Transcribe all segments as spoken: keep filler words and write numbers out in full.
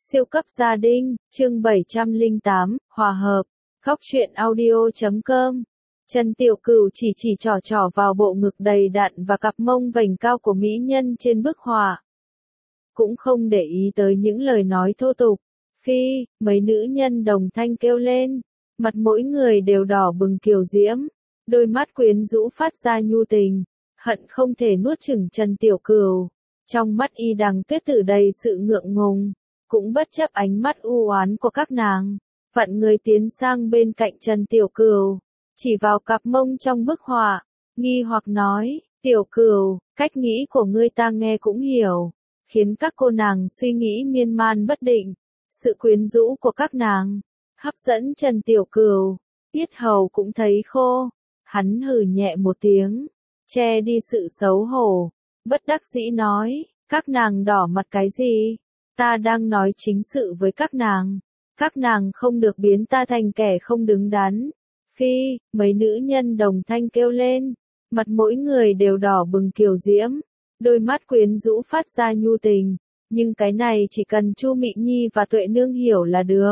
Siêu cấp gia đình, chương bảy trăm lẻ tám, hòa hợp, góc truyện audio chấm com. Trần Tiểu Cửu chỉ chỉ trỏ trỏ vào bộ ngực đầy đặn và cặp mông vành cao của mỹ nhân trên bức họa. Cũng không để ý tới những lời nói thô tục. Phi, mấy nữ nhân đồng thanh kêu lên. Mặt mỗi người đều đỏ bừng kiều diễm. Đôi mắt quyến rũ phát ra nhu tình. Hận không thể nuốt chửng Trần Tiểu Cửu. Trong mắt Y Đằng Tuyết Tử đầy sự ngượng ngùng. Cũng bất chấp ánh mắt u oán của các nàng. Vặn người tiến sang bên cạnh Trần Tiểu Cửu. Chỉ vào cặp mông trong bức họa. Nghi hoặc nói, Tiểu Cửu, cách nghĩ của ngươi ta nghe cũng hiểu. Khiến các cô nàng suy nghĩ miên man bất định. Sự quyến rũ của các nàng hấp dẫn Trần Tiểu Cửu. Yết hầu cũng thấy khô. Hắn hừ nhẹ một tiếng, che đi sự xấu hổ. Bất đắc dĩ nói, các nàng đỏ mặt cái gì? Ta đang nói chính sự với các nàng. Các nàng không được biến ta thành kẻ không đứng đắn. Phi, mấy nữ nhân đồng thanh kêu lên. Mặt mỗi người đều đỏ bừng kiều diễm. Đôi mắt quyến rũ phát ra nhu tình. Nhưng cái này chỉ cần Chu Mị Nhi và Tuệ Nương hiểu là được.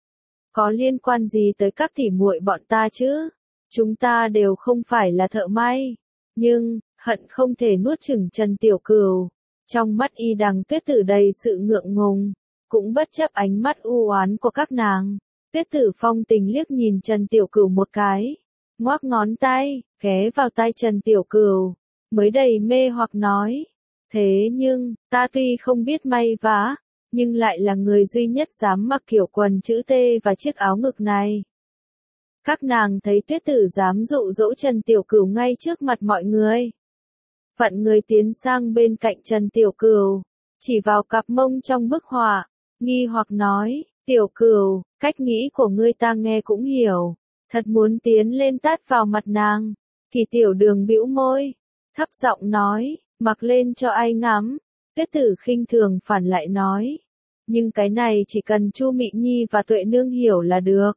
Có liên quan gì tới các tỉ muội bọn ta chứ? Chúng ta đều không phải là thợ may. Nhưng, hận không thể nuốt chửng Trần Tiểu Cửu. Trong mắt Y Đằng Tuyết Tử đầy sự ngượng ngùng. Cũng bất chấp ánh mắt u oán của các nàng. Tuyết Tử phong tình liếc nhìn Trần Tiểu Cửu một cái. Ngoác ngón tay, ghé vào tai Trần Tiểu Cửu. Mới đầy mê hoặc nói. Thế nhưng, ta tuy không biết may vá, nhưng lại là người duy nhất dám mặc kiểu quần chữ T và chiếc áo ngực này. Các nàng thấy Tuyết Tử dám dụ dỗ Trần Tiểu Cửu ngay trước mặt mọi người. Vặn người tiến sang bên cạnh Trần Tiểu Cửu, chỉ vào cặp mông trong bức họa, nghi hoặc nói, Tiểu Cửu, cách nghĩ của ngươi ta nghe cũng hiểu. Thật muốn tiến lên tát vào mặt nàng. Kỳ Tiểu Đường bĩu môi, thấp giọng nói, mặc lên cho ai ngắm. Tuyết Tử khinh thường phản lại nói, nhưng cái này chỉ cần Chu Mị Nhi và Tuệ Nương hiểu là được.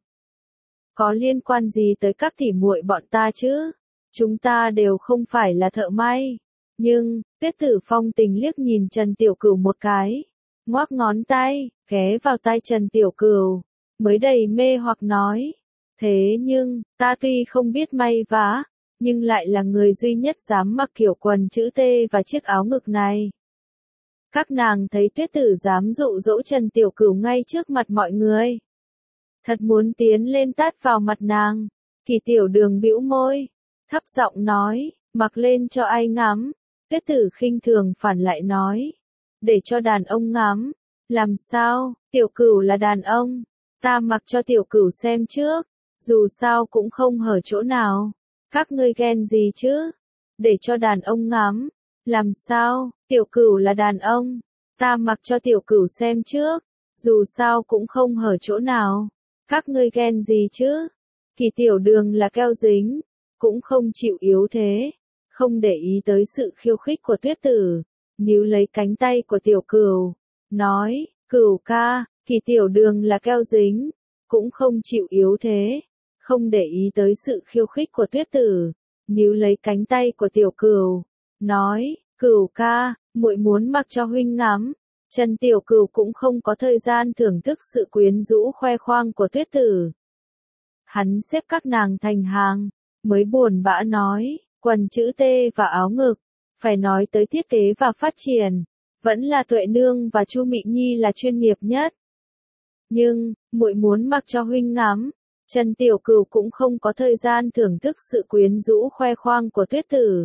Có liên quan gì tới các tỉ muội bọn ta chứ? Chúng ta đều không phải là thợ may. Nhưng, Tuyết Tử phong tình liếc nhìn Trần Tiểu Cửu một cái. Ngoác ngón tay, ghé vào tai Trần Tiểu Cửu. Mới đầy mê hoặc nói. Thế nhưng, ta tuy không biết may vá, nhưng lại là người duy nhất dám mặc kiểu quần chữ T và chiếc áo ngực này. Các nàng thấy Tuyết Tử dám dụ dỗ Trần Tiểu Cửu ngay trước mặt mọi người. Thật muốn tiến lên tát vào mặt nàng. Kỳ Tiểu Đường bĩu môi, thấp giọng nói, mặc lên cho ai ngắm. Tuyết Tử khinh thường phản lại nói, để cho đàn ông ngắm. Làm sao, Tiểu Cửu là đàn ông. Ta mặc cho Tiểu Cửu xem trước. Dù sao cũng không hở chỗ nào. Các ngươi ghen gì chứ? Để cho đàn ông ngắm. Làm sao, Tiểu Cửu là đàn ông. Ta mặc cho Tiểu Cửu xem trước. Dù sao cũng không hở chỗ nào. Các ngươi ghen gì chứ? Kỳ Tiểu Đường là keo dính. Cũng không chịu yếu thế. Không để ý tới sự khiêu khích của Tuyết Tử. Níu lấy cánh tay của Tiểu Cửu. Nói, Cửu ca, Kỳ Tiểu Đường là keo dính. Cũng không chịu yếu thế. Không để ý tới sự khiêu khích của Tuyết Tử. Níu lấy cánh tay của Tiểu Cửu. Nói, Cửu ca, muội muốn mặc cho huynh ngắm. Trần Tiểu Cửu cũng không có thời gian thưởng thức sự quyến rũ khoe khoang của Tuyết Tử. Hắn xếp các nàng thành hàng, mới buồn bã nói, quần chữ T và áo ngực, phải nói tới thiết kế và phát triển, vẫn là Tuệ Nương và Chu Mị Nhi là chuyên nghiệp nhất. Nhưng, muội muốn mặc cho huynh ngắm. Trần Tiểu Cửu cũng không có thời gian thưởng thức sự quyến rũ khoe khoang của Tuyết Tử.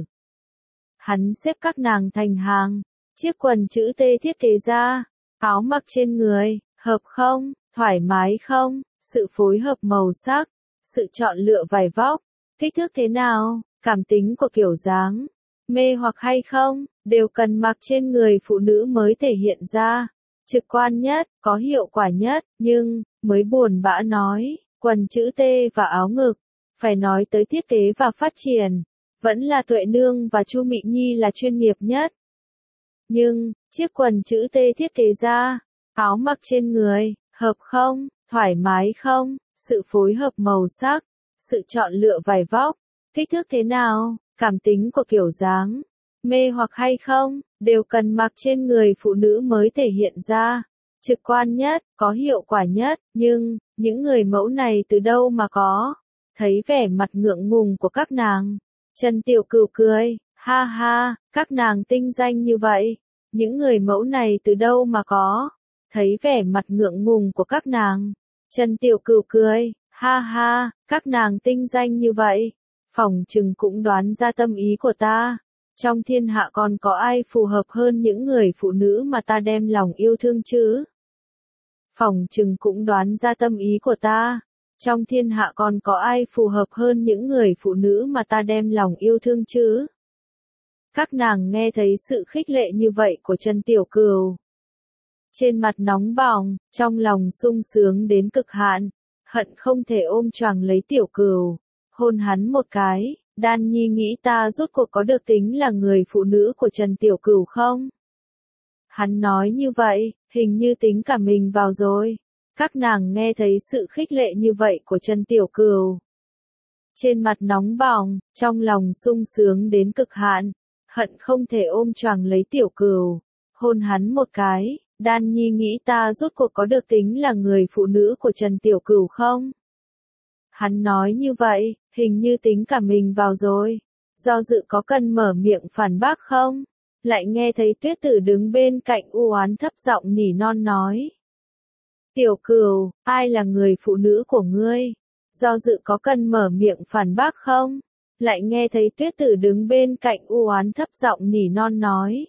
Hắn xếp các nàng thành hàng, chiếc quần chữ T thiết kế ra, áo mặc trên người, hợp không, thoải mái không, sự phối hợp màu sắc, sự chọn lựa vải vóc, kích thước thế nào, cảm tính của kiểu dáng, mê hoặc hay không, đều cần mặc trên người phụ nữ mới thể hiện ra. Trực quan nhất, có hiệu quả nhất, nhưng, mới buồn bã nói, quần chữ T và áo ngực, phải nói tới thiết kế và phát triển, vẫn là Tuệ Nương và Chu Mị Nhi là chuyên nghiệp nhất. Nhưng, chiếc quần chữ T thiết kế ra, áo mặc trên người, hợp không, thoải mái không, sự phối hợp màu sắc, sự chọn lựa vải vóc, kích thước thế nào, cảm tính của kiểu dáng, mê hoặc hay không, đều cần mặc trên người phụ nữ mới thể hiện ra. trực quan nhất, có hiệu quả nhất, nhưng, những người mẫu này từ đâu mà có? Thấy vẻ mặt ngượng ngùng của các nàng, Trần Tiểu Cửu cười, ha ha, các nàng tinh danh như vậy, những người mẫu này từ đâu mà có? Thấy vẻ mặt ngượng ngùng của các nàng, Trần Tiểu Cửu cười, ha ha, các nàng tinh danh như vậy, phỏng chừng cũng đoán ra tâm ý của ta. Trong thiên hạ còn có ai phù hợp hơn những người phụ nữ mà ta đem lòng yêu thương chứ? Phỏng chừng cũng đoán ra tâm ý của ta. Trong thiên hạ còn có ai phù hợp hơn những người phụ nữ mà ta đem lòng yêu thương chứ? Các nàng nghe thấy sự khích lệ như vậy của Trần Tiểu Cửu, trên mặt nóng bỏng, trong lòng sung sướng đến cực hạn, hận không thể ôm choàng lấy Tiểu Cửu, hôn hắn một cái. Đan Nhi nghĩ ta rốt cuộc có được tính là người phụ nữ của Trần Tiểu Cửu không? Hắn nói như vậy, hình như tính cả mình vào rồi. Các nàng nghe thấy sự khích lệ như vậy của Trần Tiểu Cửu, trên mặt nóng bỏng, trong lòng sung sướng đến cực hạn, hận không thể ôm choàng lấy Tiểu Cửu, hôn hắn một cái. Đan Nhi nghĩ ta rốt cuộc có được tính là người phụ nữ của Trần Tiểu Cửu không? Hắn nói như vậy, hình như tính cả mình vào rồi. Do dự có cần mở miệng phản bác không? Lại nghe thấy Tuyết Tử đứng bên cạnh u oán thấp giọng nỉ non nói. Tiểu Cửu, ai là người phụ nữ của ngươi? Do dự có cần mở miệng phản bác không? Lại nghe thấy Tuyết Tử đứng bên cạnh u oán thấp giọng nỉ non nói.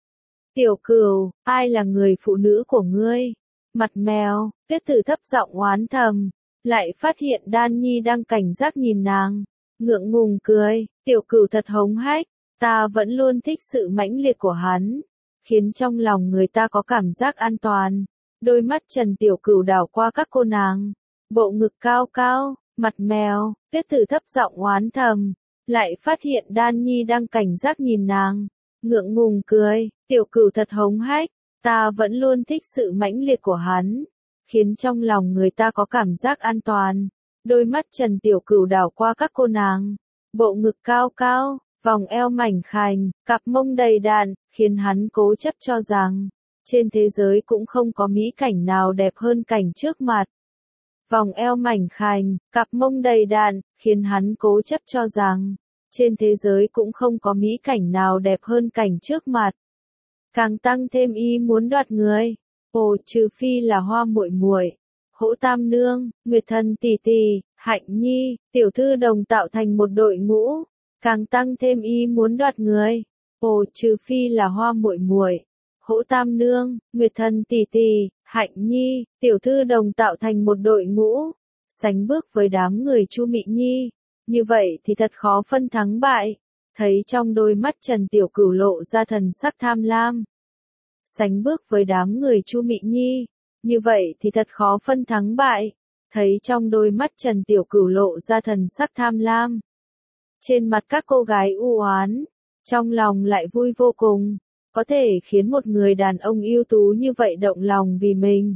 Tiểu Cửu, ai là người phụ nữ của ngươi? Mặt mèo, Tuyết Tử thấp giọng oán thầm. Lại phát hiện Đan Nhi đang cảnh giác nhìn nàng, ngượng ngùng cười, Tiểu Cửu thật hống hách, ta vẫn luôn thích sự mãnh liệt của hắn, khiến trong lòng người ta có cảm giác an toàn. Đôi mắt Trần Tiểu Cửu đảo qua các cô nàng, bộ ngực cao cao, mặt mèo, Tuyết Tử thấp giọng oán thầm, lại phát hiện Đan Nhi đang cảnh giác nhìn nàng, ngượng ngùng cười, Tiểu Cửu thật hống hách, ta vẫn luôn thích sự mãnh liệt của hắn, khiến trong lòng người ta có cảm giác an toàn. Đôi mắt Trần Tiểu Cửu đảo qua các cô nàng, bộ ngực cao cao, vòng eo mảnh khảnh, cặp mông đầy đặn, khiến hắn cố chấp cho rằng, trên thế giới cũng không có mỹ cảnh nào đẹp hơn cảnh trước mặt. Vòng eo mảnh khảnh, cặp mông đầy đặn, khiến hắn cố chấp cho rằng, trên thế giới cũng không có mỹ cảnh nào đẹp hơn cảnh trước mặt. Càng tăng thêm ý muốn đoạt người. Ồ, trừ phi là Hoa muội muội, Hỗ Tam nương, Nguyệt Thần tỷ tỷ, Hạnh Nhi, tiểu thư đồng tạo thành một đội ngũ, càng tăng thêm ý muốn đoạt người. Ồ, trừ phi là Hoa muội muội, Hỗ Tam nương, Nguyệt Thần tỷ tỷ, Hạnh Nhi, tiểu thư đồng tạo thành một đội ngũ, sánh bước với đám người Chu Mị Nhi, như vậy thì thật khó phân thắng bại. Thấy trong đôi mắt Trần Tiểu Cửu lộ ra thần sắc tham lam, sánh bước với đám người Chu Mị Nhi, như vậy thì thật khó phân thắng bại. Thấy trong đôi mắt Trần Tiểu Cửu lộ ra thần sắc tham lam, trên mặt các cô gái u oán, trong lòng lại vui vô cùng, có thể khiến một người đàn ông ưu tú như vậy động lòng vì mình.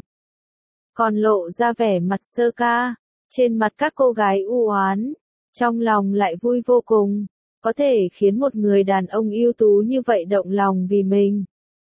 Còn lộ ra vẻ mặt sơ ca, trên mặt các cô gái u oán, trong lòng lại vui vô cùng, có thể khiến một người đàn ông ưu tú như vậy động lòng vì mình.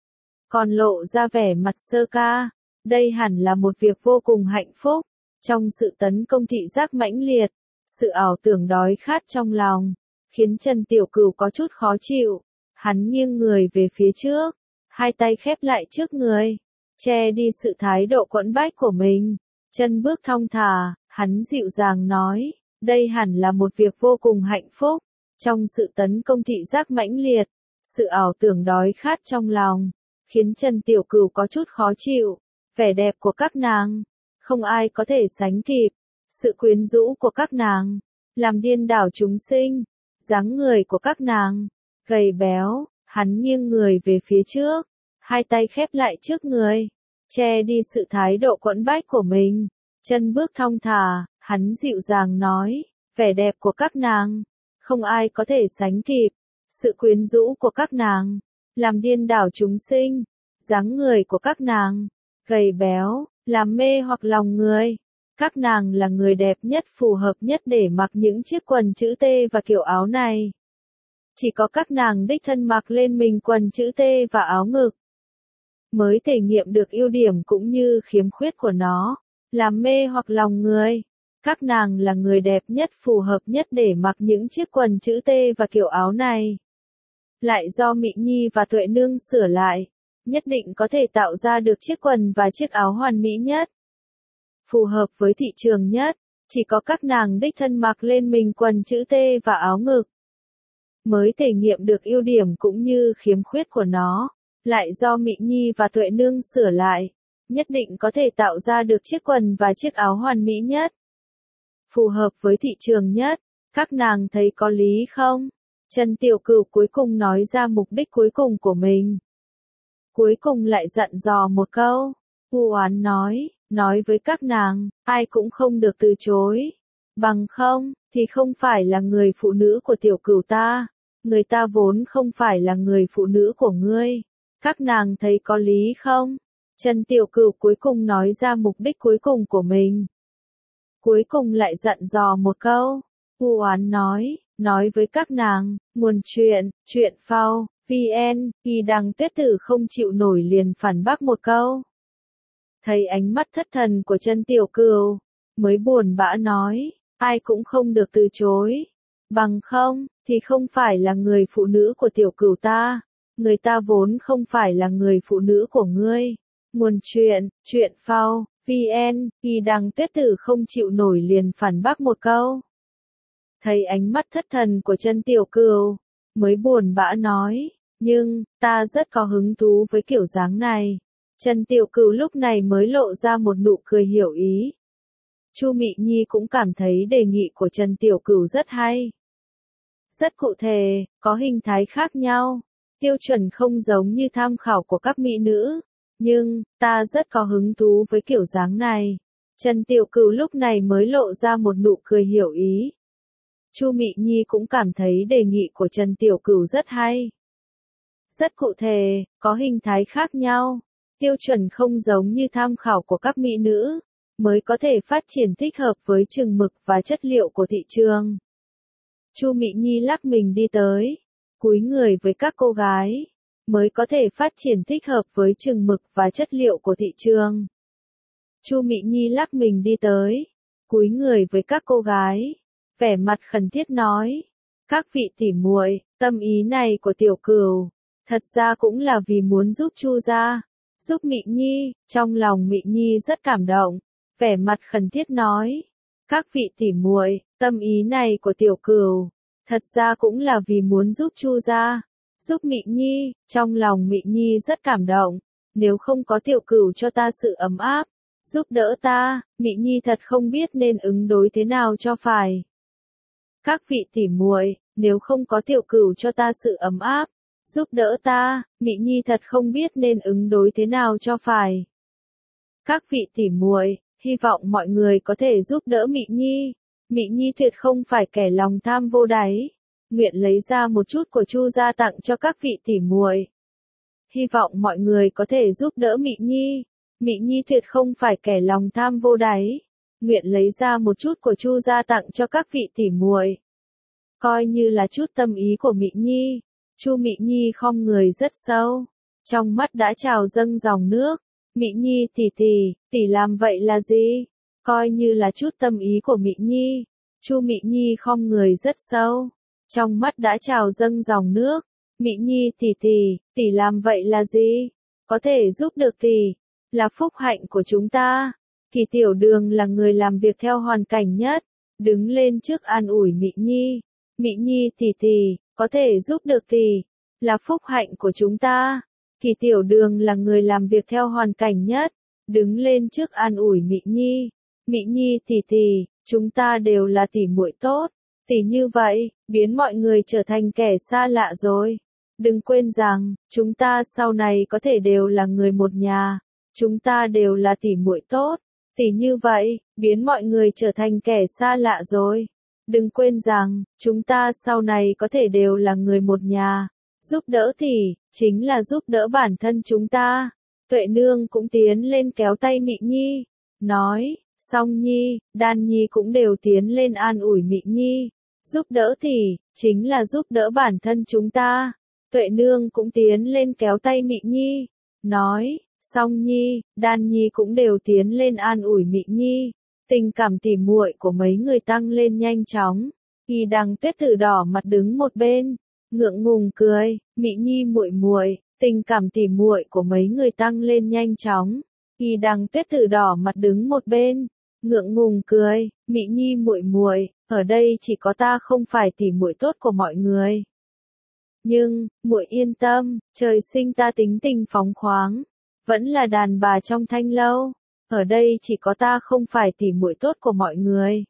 Còn lộ ra vẻ mặt sơ ca, đây hẳn là một việc vô cùng hạnh phúc. Trong sự tấn công thị giác mãnh liệt, sự ảo tưởng đói khát trong lòng, khiến Trần Tiểu Cửu có chút khó chịu. Hắn nghiêng người về phía trước, hai tay khép lại trước người, che đi sự thái độ quẫn bách của mình. Chân bước thong thả, hắn dịu dàng nói, đây hẳn là một việc vô cùng hạnh phúc. Trong sự tấn công thị giác mãnh liệt, sự ảo tưởng đói khát trong lòng, khiến Trần Tiểu Cửu có chút khó chịu. Vẻ đẹp của các nàng, không ai có thể sánh kịp. Sự quyến rũ của các nàng, làm điên đảo chúng sinh. Dáng người của các nàng, gầy béo, hắn nghiêng người về phía trước, hai tay khép lại trước người, che đi sự thái độ quẫn bách của mình. Chân bước thong thả, hắn dịu dàng nói, vẻ đẹp của các nàng, không ai có thể sánh kịp. Sự quyến rũ của các nàng, làm điên đảo chúng sinh. Dáng người của các nàng, gầy béo, làm mê hoặc lòng người. Các nàng là người đẹp nhất, phù hợp nhất để mặc những chiếc quần chữ T và kiểu áo này. Chỉ có các nàng đích thân mặc lên mình quần chữ T và áo ngực. mới thể nghiệm được ưu điểm cũng như khiếm khuyết của nó, làm mê hoặc lòng người. Các nàng là người đẹp nhất, phù hợp nhất để mặc những chiếc quần chữ T và kiểu áo này. Lại do Mị Nhi và Tuệ Nương sửa lại, nhất định có thể tạo ra được chiếc quần và chiếc áo hoàn mỹ nhất, phù hợp với thị trường nhất. Chỉ có các nàng đích thân mặc lên mình quần chữ T và áo ngực, mới thể nghiệm được ưu điểm cũng như khiếm khuyết của nó. Lại do Mị Nhi và Tuệ Nương sửa lại, nhất định có thể tạo ra được chiếc quần và chiếc áo hoàn mỹ nhất, phù hợp với thị trường nhất. Các nàng thấy có lý không? Trần Tiểu Cửu cuối cùng nói ra mục đích cuối cùng của mình. Cuối cùng lại dặn dò một câu. U Oán nói, nói với các nàng, ai cũng không được từ chối. Bằng không, thì không phải là người phụ nữ của Tiểu Cửu ta. Người ta vốn không phải là người phụ nữ của ngươi. Các nàng thấy có lý không? Trần Tiểu Cửu cuối cùng nói ra mục đích cuối cùng của mình. Cuối cùng lại dặn dò một câu. U Oán nói, nói với các nàng, nguồn chuyện, chuyện phao, vn, y đăng tuyết tử không chịu nổi liền phản bác một câu. Thấy ánh mắt thất thần của Trần Tiểu Cửu, mới buồn bã nói, ai cũng không được từ chối. Bằng không, thì không phải là người phụ nữ của Tiểu Cửu ta. Người ta vốn không phải là người phụ nữ của ngươi. Nguồn chuyện, chuyện phao, vn, y đăng tuyết tử không chịu nổi liền phản bác một câu. Thấy ánh mắt thất thần của Trần Tiểu Cửu, mới buồn bã nói, nhưng, ta rất có hứng thú với kiểu dáng này. Trần Tiểu Cửu lúc này mới lộ ra một nụ cười hiểu ý. Chu Mị Nhi cũng cảm thấy đề nghị của Trần Tiểu Cửu rất hay. Rất cụ thể, có hình thái khác nhau, tiêu chuẩn không giống như tham khảo của các mỹ nữ. Nhưng, ta rất có hứng thú với kiểu dáng này. Trần Tiểu Cửu lúc này mới lộ ra một nụ cười hiểu ý. Chu Mị Nhi cũng cảm thấy đề nghị của Trần Tiểu Cửu rất hay. Rất cụ thể, có hình thái khác nhau, tiêu chuẩn không giống như tham khảo của các mỹ nữ, mới có thể phát triển thích hợp với chừng mực và chất liệu của thị trường. Chu Mị Nhi lắc mình đi tới, cúi người với các cô gái, mới có thể phát triển thích hợp với chừng mực và chất liệu của thị trường. Chu Mị Nhi lắc mình đi tới, cúi người với các cô gái, vẻ mặt khẩn thiết nói, các vị tỉ muội, tâm ý này của Tiểu Cửu, thật ra cũng là vì muốn giúp Chu gia, giúp Mị Nhi. Trong lòng Mị Nhi rất cảm động, vẻ mặt khẩn thiết nói, các vị tỉ muội, tâm ý này của Tiểu Cửu, thật ra cũng là vì muốn giúp Chu gia, giúp Mị Nhi. Trong lòng Mị Nhi rất cảm động, nếu không có Tiểu Cửu cho ta sự ấm áp, giúp đỡ ta, Mị Nhi thật không biết nên ứng đối thế nào cho phải. Các vị tỉ muội, nếu không có Tiểu Cửu cho ta sự ấm áp, giúp đỡ ta, Mị Nhi thật không biết nên ứng đối thế nào cho phải. Các vị tỉ muội, hy vọng mọi người có thể giúp đỡ Mị Nhi. Mị Nhi tuyệt không phải kẻ lòng tham vô đáy, nguyện lấy ra một chút của Chu gia tặng cho các vị tỉ muội. Hy vọng mọi người có thể giúp đỡ Mị Nhi. Mị Nhi tuyệt không phải kẻ lòng tham vô đáy, nguyện lấy ra một chút của Chu gia tặng cho các vị tỉ muội. Coi như là chút tâm ý của Mị Nhi. Chu Mị Nhi khom người rất sâu, trong mắt đã trào dâng dòng nước. Mị Nhi tỷ tỷ, tỷ làm vậy là gì? Coi như là chút tâm ý của Mị Nhi. Chu Mị Nhi khom người rất sâu, trong mắt đã trào dâng dòng nước. Mị Nhi tỷ tỷ, tỷ làm vậy là gì? Có thể giúp được tỷ, là phúc hạnh của chúng ta. Kỳ Tiểu Đường là người làm việc theo hoàn cảnh nhất, đứng lên trước an ủi Mị Nhi. Mị Nhi tỷ tỷ, có thể giúp được tỷ, là phúc hạnh của chúng ta. Kỳ Tiểu Đường là người làm việc theo hoàn cảnh nhất, đứng lên trước an ủi Mị Nhi. Mị Nhi tỷ tỷ, chúng ta đều là tỷ muội tốt. Tỷ như vậy, biến mọi người trở thành kẻ xa lạ rồi. Đừng quên rằng, chúng ta sau này có thể đều là người một nhà. Chúng ta đều là tỷ muội tốt. Tỷ như vậy, biến mọi người trở thành kẻ xa lạ rồi. Đừng quên rằng, chúng ta sau này có thể đều là người một nhà. Giúp đỡ tỷ, chính là giúp đỡ bản thân chúng ta. Tuệ Nương cũng tiến lên kéo tay Mị Nhi, nói, Song Nhi, Đan Nhi cũng đều tiến lên an ủi Mị Nhi. Giúp đỡ tỷ, chính là giúp đỡ bản thân chúng ta. Tuệ Nương cũng tiến lên kéo tay Mị Nhi, nói, Song Nhi, Đan Nhi cũng đều tiến lên an ủi Mị Nhi. Tình cảm tỉ muội của mấy người tăng lên nhanh chóng. Y Đằng Tuyết Tử đỏ mặt đứng một bên, ngượng ngùng cười, Mị Nhi muội muội, tình cảm tỉ muội của mấy người tăng lên nhanh chóng. Y Đằng Tuyết Tử đỏ mặt đứng một bên, ngượng ngùng cười, Mị Nhi muội muội, ở đây chỉ có ta không phải tỉ muội tốt của mọi người. Nhưng, muội yên tâm, trời sinh ta tính tình phóng khoáng, vẫn là đàn bà trong thanh lâu, ở đây chỉ có ta không phải tỉ muội tốt của mọi người.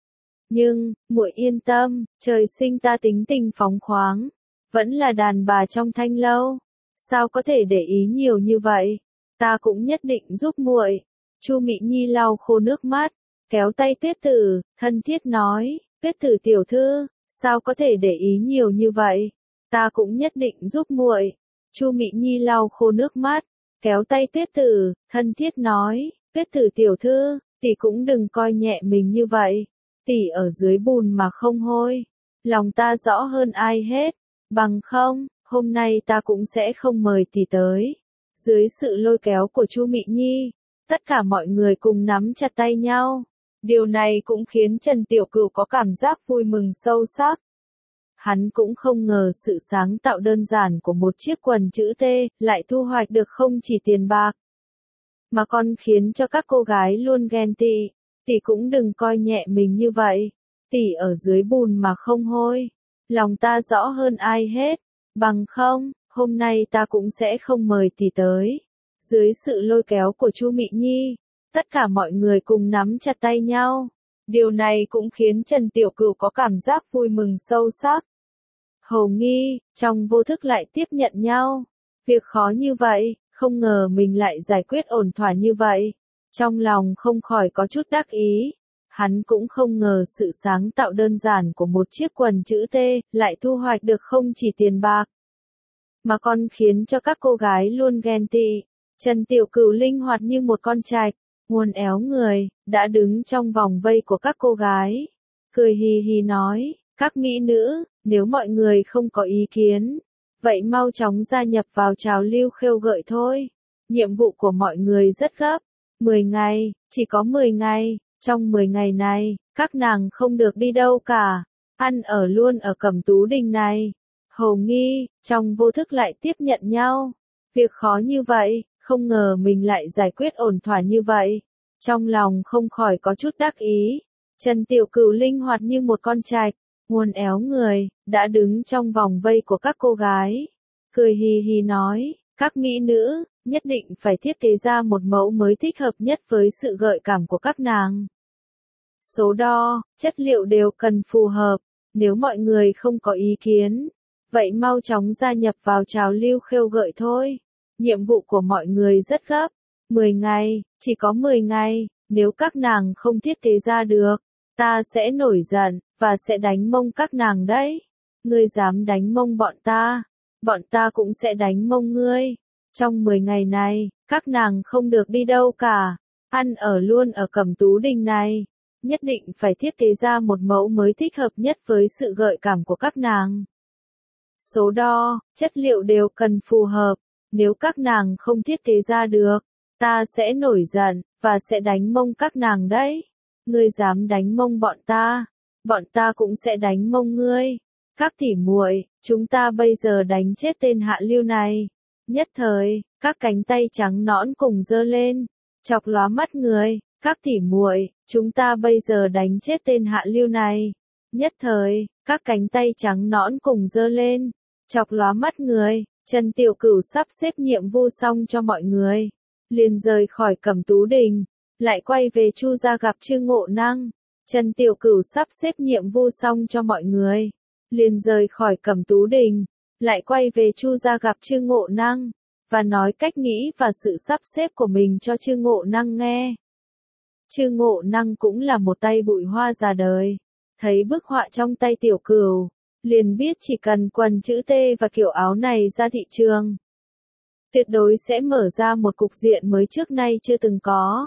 Nhưng, muội yên tâm, trời sinh ta tính tình phóng khoáng, vẫn là đàn bà trong thanh lâu, sao có thể để ý nhiều như vậy? Ta cũng nhất định giúp muội. Chu Mị Nhi lau khô nước mắt, kéo tay Tuyết Tử, thân thiết nói, Tuyết Tử tiểu thư, sao có thể để ý nhiều như vậy? Ta cũng nhất định giúp muội. Chu Mị Nhi lau khô nước mắt, kéo tay Tuyết Tử, thân thiết nói, Tuyết Tử tiểu thư, tỷ cũng đừng coi nhẹ mình như vậy. Tỷ ở dưới bùn mà không hôi, lòng ta rõ hơn ai hết, bằng không, hôm nay ta cũng sẽ không mời tỷ tới. Dưới sự lôi kéo của Chu Mị Nhi, tất cả mọi người cùng nắm chặt tay nhau. Điều này cũng khiến Trần Tiểu Cửu có cảm giác vui mừng sâu sắc. Hắn cũng không ngờ sự sáng tạo đơn giản của một chiếc quần chữ T lại thu hoạch được không chỉ tiền bạc, mà còn khiến cho các cô gái luôn ghen tị. Tỷ cũng đừng coi nhẹ mình như vậy. Tỷ ở dưới bùn mà không hôi, lòng ta rõ hơn ai hết. Bằng không, hôm nay ta cũng sẽ không mời tỷ tới. Dưới sự lôi kéo của Chu Mị Nhi, tất cả mọi người cùng nắm chặt tay nhau. Điều này cũng khiến Trần Tiểu Cửu có cảm giác vui mừng sâu sắc. Hầu Nghi, trong vô thức lại tiếp nhận nhau. Việc khó như vậy, không ngờ mình lại giải quyết ổn thỏa như vậy. Trong lòng không khỏi có chút đắc ý. Hắn cũng không ngờ sự sáng tạo đơn giản của một chiếc quần chữ T lại thu hoạch được không chỉ tiền bạc, mà còn khiến cho các cô gái luôn ghen tị. Trần Tiểu Cửu linh hoạt như một con trạch, uốn éo người, đã đứng trong vòng vây của các cô gái. Cười hì hì nói, các mỹ nữ, nếu mọi người không có ý kiến, vậy mau chóng gia nhập vào trào lưu khêu gợi thôi. Nhiệm vụ của mọi người rất gấp. mười ngày, chỉ có mười ngày, trong mười ngày này, các nàng không được đi đâu cả, ăn ở luôn ở Cẩm Tú Đình này. Hầu Nghi, trong vô thức lại tiếp nhận nhau. Việc khó như vậy, không ngờ mình lại giải quyết ổn thỏa như vậy. Trong lòng không khỏi có chút đắc ý. Trần Tiểu Cửu linh hoạt như một con trạch, uốn éo người, đã đứng trong vòng vây của các cô gái. Cười hì hì nói, các mỹ nữ, nhất định phải thiết kế ra một mẫu mới thích hợp nhất với sự gợi cảm của các nàng. Số đo, chất liệu đều cần phù hợp. Nếu mọi người không có ý kiến, vậy mau chóng gia nhập vào trào lưu khêu gợi thôi. Nhiệm vụ của mọi người rất gấp. mười ngày, chỉ có mười ngày, nếu các nàng không thiết kế ra được, ta sẽ nổi giận, và sẽ đánh mông các nàng đấy. Ngươi dám đánh mông bọn ta, bọn ta cũng sẽ đánh mông ngươi. Trong mười ngày này, các nàng không được đi đâu cả, ăn ở luôn ở Cẩm Tú Đình này. Nhất định phải thiết kế ra một mẫu mới thích hợp nhất với sự gợi cảm của các nàng. Số đo, chất liệu đều cần phù hợp. Nếu các nàng không thiết kế ra được, ta sẽ nổi giận, và sẽ đánh mông các nàng đấy. Ngươi dám đánh mông bọn ta, bọn ta cũng sẽ đánh mông ngươi. Các tỉ muội, chúng ta bây giờ đánh chết tên hạ lưu này. Nhất thời, các cánh tay trắng nõn cùng giơ lên, chọc lóa mắt người. Các tỉ muội, chúng ta bây giờ đánh chết tên hạ lưu này. Nhất thời, các cánh tay trắng nõn cùng giơ lên, chọc lóa mắt người. Trần Tiểu Cửu sắp xếp nhiệm vụ xong cho mọi người, liền rời khỏi Cẩm Tú Đình, lại quay về Chu gia gặp Trương Ngộ Năng. Trần Tiểu Cửu sắp xếp nhiệm vụ xong cho mọi người, liền rời khỏi Cẩm Tú Đình, lại quay về Chu gia gặp Trương Ngộ Năng, và nói cách nghĩ và sự sắp xếp của mình cho Trương Ngộ Năng nghe. Trương Ngộ Năng cũng là một tay bụi hoa già đời, thấy bức họa trong tay Tiểu Cửu, liền biết chỉ cần quần chữ T và kiểu áo này ra thị trường, tuyệt đối sẽ mở ra một cục diện mới trước nay chưa từng có.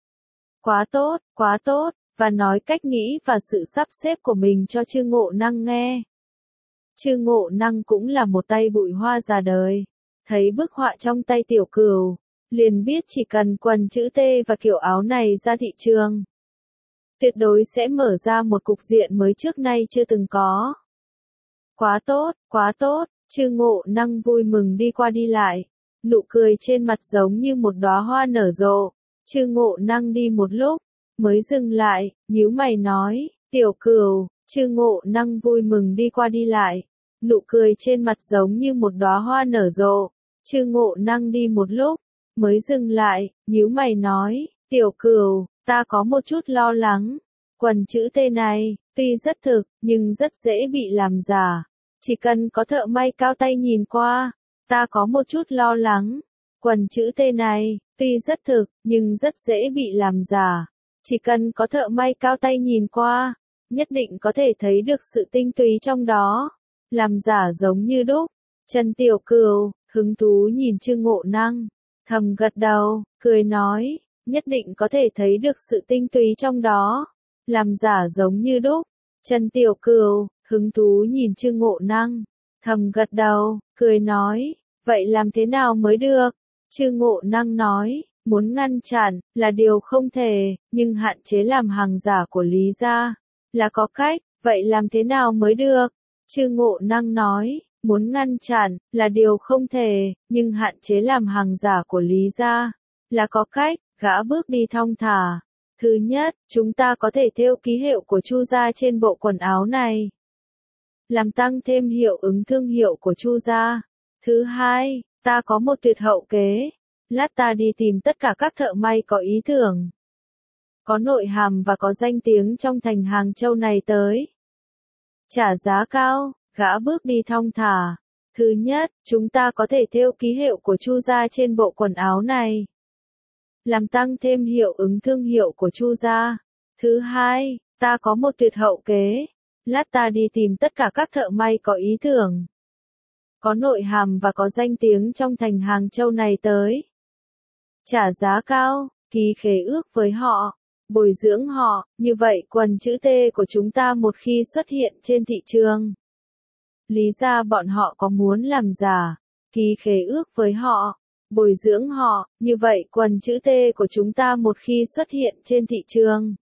Quá tốt, quá tốt, và nói cách nghĩ và sự sắp xếp của mình cho Trương Ngộ Năng nghe. Trương Ngộ Năng cũng là một tay bụi hoa già đời, thấy bức họa trong tay Tiểu Cửu, liền biết chỉ cần quần chữ T và kiểu áo này ra thị trường, tuyệt đối sẽ mở ra một cục diện mới trước nay chưa từng có. Quá tốt, quá tốt, Trương Ngộ Năng vui mừng đi qua đi lại, nụ cười trên mặt giống như một đóa hoa nở rộ. Trương Ngộ Năng đi một lúc, mới dừng lại, nhíu mày nói, Tiểu Cửu. Trương Ngộ Năng vui mừng đi qua đi lại, nụ cười trên mặt giống như một đóa hoa nở rộ. Trương Ngộ Năng đi một lúc, mới dừng lại, nhíu mày nói, Tiểu Cửu, ta có một chút lo lắng. Quần chữ T này, tuy rất thực, nhưng rất dễ bị làm giả. Chỉ cần có thợ may cao tay nhìn qua, ta có một chút lo lắng. Quần chữ T này, tuy rất thực, nhưng rất dễ bị làm giả. Chỉ cần có thợ may cao tay nhìn qua, nhất định có thể thấy được sự tinh túy trong đó. Làm giả giống như đúc. Trần Tiểu Cửu, hứng thú nhìn Trương Ngộ Năng, thầm gật đầu, cười nói, nhất định có thể thấy được sự tinh túy trong đó. Làm giả giống như đúc. Trần Tiểu Cửu, hứng thú nhìn Trương Ngộ Năng, thầm gật đầu, cười nói, vậy làm thế nào mới được? Trương Ngộ Năng nói, muốn ngăn chặn, là điều không thể, nhưng hạn chế làm hàng giả của Lý gia, là có cách, vậy làm thế nào mới được? Trương Ngộ Năng nói, muốn ngăn chặn, là điều không thể, nhưng hạn chế làm hàng giả của Lý gia, là có cách, gã bước đi thong thả. Thứ nhất, chúng ta có thể thêu ký hiệu của Chu gia trên bộ quần áo này, làm tăng thêm hiệu ứng thương hiệu của Chu gia. Thứ hai, ta có một tuyệt hậu kế, lát ta đi tìm tất cả các thợ may có ý tưởng, có nội hàm và có danh tiếng trong thành Hàng Châu này tới. Trả giá cao, gã bước đi thong thả. Thứ nhất, chúng ta có thể thêu ký hiệu của Chu gia trên bộ quần áo này, làm tăng thêm hiệu ứng thương hiệu của Chu gia. Thứ hai, ta có một tuyệt hậu kế, lát ta đi tìm tất cả các thợ may có ý tưởng, có nội hàm và có danh tiếng trong thành Hàng Châu này tới. Trả giá cao, ký khế ước với họ, bồi dưỡng họ, như vậy quần chữ T của chúng ta một khi xuất hiện trên thị trường, Lý gia bọn họ có muốn làm giả, ký khế ước với họ, bồi dưỡng họ, như vậy quần chữ T của chúng ta một khi xuất hiện trên thị trường,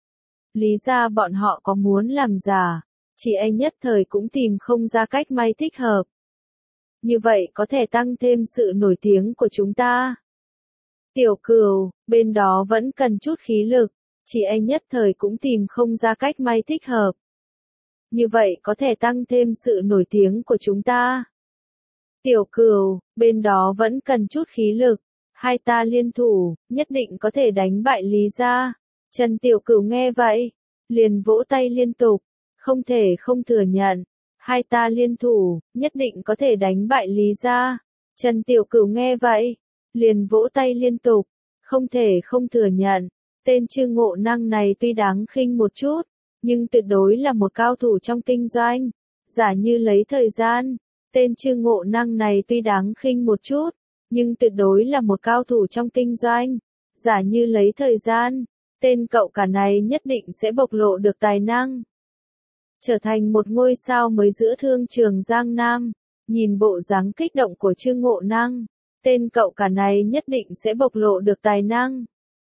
Lý gia bọn họ có muốn làm giả, chỉ e nhất thời cũng tìm không ra cách may thích hợp. Như vậy có thể tăng thêm sự nổi tiếng của chúng ta. Tiểu Cửu, bên đó vẫn cần chút khí lực, chỉ e nhất thời cũng tìm không ra cách may thích hợp. Như vậy có thể tăng thêm sự nổi tiếng của chúng ta. Tiểu Cửu, bên đó vẫn cần chút khí lực, hai ta liên thủ, nhất định có thể đánh bại Lý gia. Trần Tiểu Cửu nghe vậy, liền vỗ tay liên tục, không thể không thừa nhận, hai ta liên thủ, nhất định có thể đánh bại Lý gia. Trần Tiểu Cửu nghe vậy, liền vỗ tay liên tục, không thể không thừa nhận, tên Trương Ngộ Năng này tuy đáng khinh một chút, nhưng tuyệt đối là một cao thủ trong kinh doanh. Giả như lấy thời gian, tên Trương Ngộ Năng này tuy đáng khinh một chút, nhưng tuyệt đối là một cao thủ trong kinh doanh. Giả như lấy thời gian, tên cậu cả này nhất định sẽ bộc lộ được tài năng, trở thành một ngôi sao mới giữa thương trường Giang Nam. Nhìn bộ dáng kích động của Trương Ngộ Năng, tên cậu cả này nhất định sẽ bộc lộ được tài năng,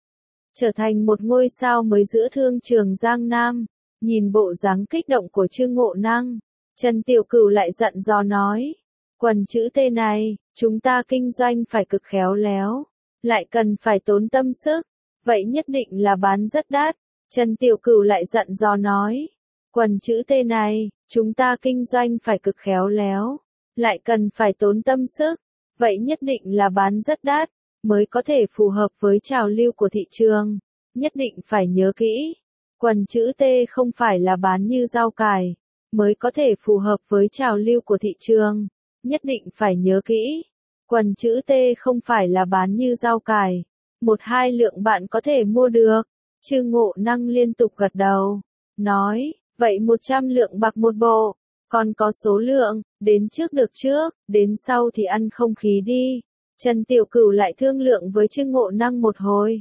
trở thành một ngôi sao mới giữa thương trường Giang Nam. Nhìn bộ dáng kích động của Trương Ngộ Năng, Trần Tiểu Cửu lại dặn dò nói, quần chữ T này, chúng ta kinh doanh phải cực khéo léo, lại cần phải tốn tâm sức, vậy nhất định là bán rất đắt. Trần Tiểu Cửu lại dặn dò nói, quần chữ T này, chúng ta kinh doanh phải cực khéo léo, lại cần phải tốn tâm sức, vậy nhất định là bán rất đắt, mới có thể phù hợp với trào lưu của thị trường. Nhất định phải nhớ kỹ, quần chữ T không phải là bán như rau cải, mới có thể phù hợp với trào lưu của thị trường. Nhất định phải nhớ kỹ, quần chữ T không phải là bán như rau cải, một hai lượng bạn có thể mua được. Trương Ngộ Năng liên tục gật đầu, nói, vậy một trăm lượng bạc một bộ, còn có số lượng, đến trước được trước, đến sau thì ăn không khí đi. Trần Tiểu Cửu lại thương lượng với Trương Ngộ Năng một hồi,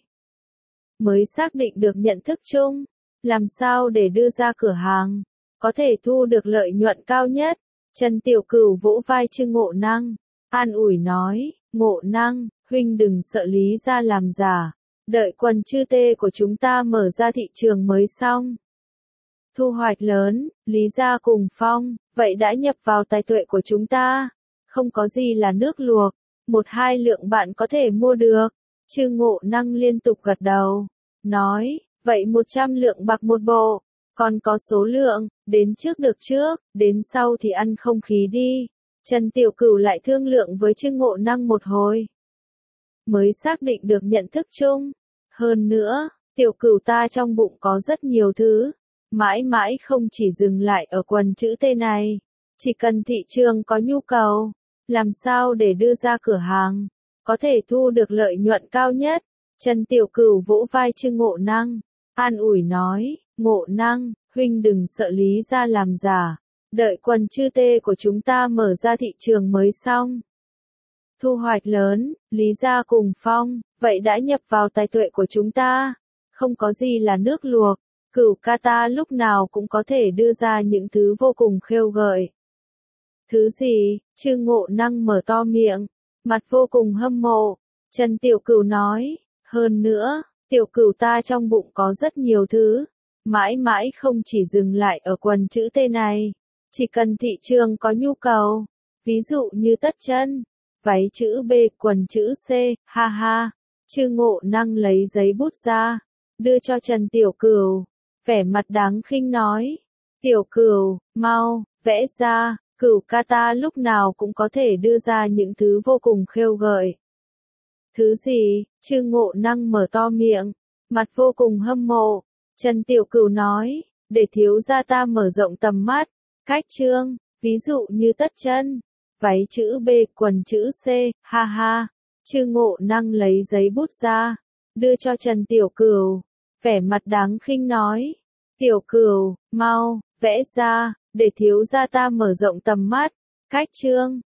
mới xác định được nhận thức chung, làm sao để đưa ra cửa hàng, có thể thu được lợi nhuận cao nhất. Trần Tiểu Cửu vỗ vai Trương Ngộ Năng, an ủi nói, Ngộ Năng, huynh đừng sợ Lý gia làm giả, đợi quần chư tê của chúng ta mở ra thị trường mới xong. Thu hoạch lớn, Lý gia cùng Phong, vậy đã nhập vào tài tuệ của chúng ta, không có gì là nước luộc, một hai lượng bạn có thể mua được. Chư Ngộ Năng liên tục gật đầu, nói, vậy một trăm lượng bạc một bộ, còn có số lượng, đến trước được trước, đến sau thì ăn không khí đi. Trần Tiểu Cửu lại thương lượng với Chư Ngộ Năng một hồi, mới xác định được nhận thức chung. Hơn nữa, Tiểu Cửu ta trong bụng có rất nhiều thứ, mãi mãi không chỉ dừng lại ở quần chữ T này, chỉ cần thị trường có nhu cầu, làm sao để đưa ra cửa hàng, có thể thu được lợi nhuận cao nhất. Trần Tiểu Cửu vỗ vai Chư Ngộ Năng, an ủi nói, Ngộ Năng, huynh đừng sợ Lý gia làm giả, đợi quần chư tê của chúng ta mở ra thị trường mới xong. Thu hoạch lớn, Lý gia cùng Phong, vậy đã nhập vào tài tuệ của chúng ta, không có gì là nước luộc, Cửu ca ta lúc nào cũng có thể đưa ra những thứ vô cùng khêu gợi. Thứ gì? Chư Ngộ Năng mở to miệng, mặt vô cùng hâm mộ. Trần Tiểu Cửu nói, hơn nữa, Tiểu Cửu ta trong bụng có rất nhiều thứ, mãi mãi không chỉ dừng lại ở quần chữ T này, chỉ cần thị trường có nhu cầu, ví dụ như tất chân, váy chữ B, quần chữ C, ha ha. Chư Ngộ Năng lấy giấy bút ra, đưa cho Trần Tiểu Cửu, vẻ mặt đáng khinh nói, Tiểu Cửu, mau, vẽ ra, Cửu ca ta lúc nào cũng có thể đưa ra những thứ vô cùng khêu gợi. Thứ gì? Chư Ngộ Năng mở to miệng, mặt vô cùng hâm mộ. Trần Tiểu Cửu nói, để thiếu gia ta mở rộng tầm mắt, cách trương, ví dụ như tất chân, váy chữ B, quần chữ C, ha ha. Chư Ngộ Năng lấy giấy bút ra, đưa cho Trần Tiểu Cửu, vẻ mặt đáng khinh nói, Tiểu Cửu, mau, vẽ ra, để thiếu gia ta mở rộng tầm mắt, cách trương,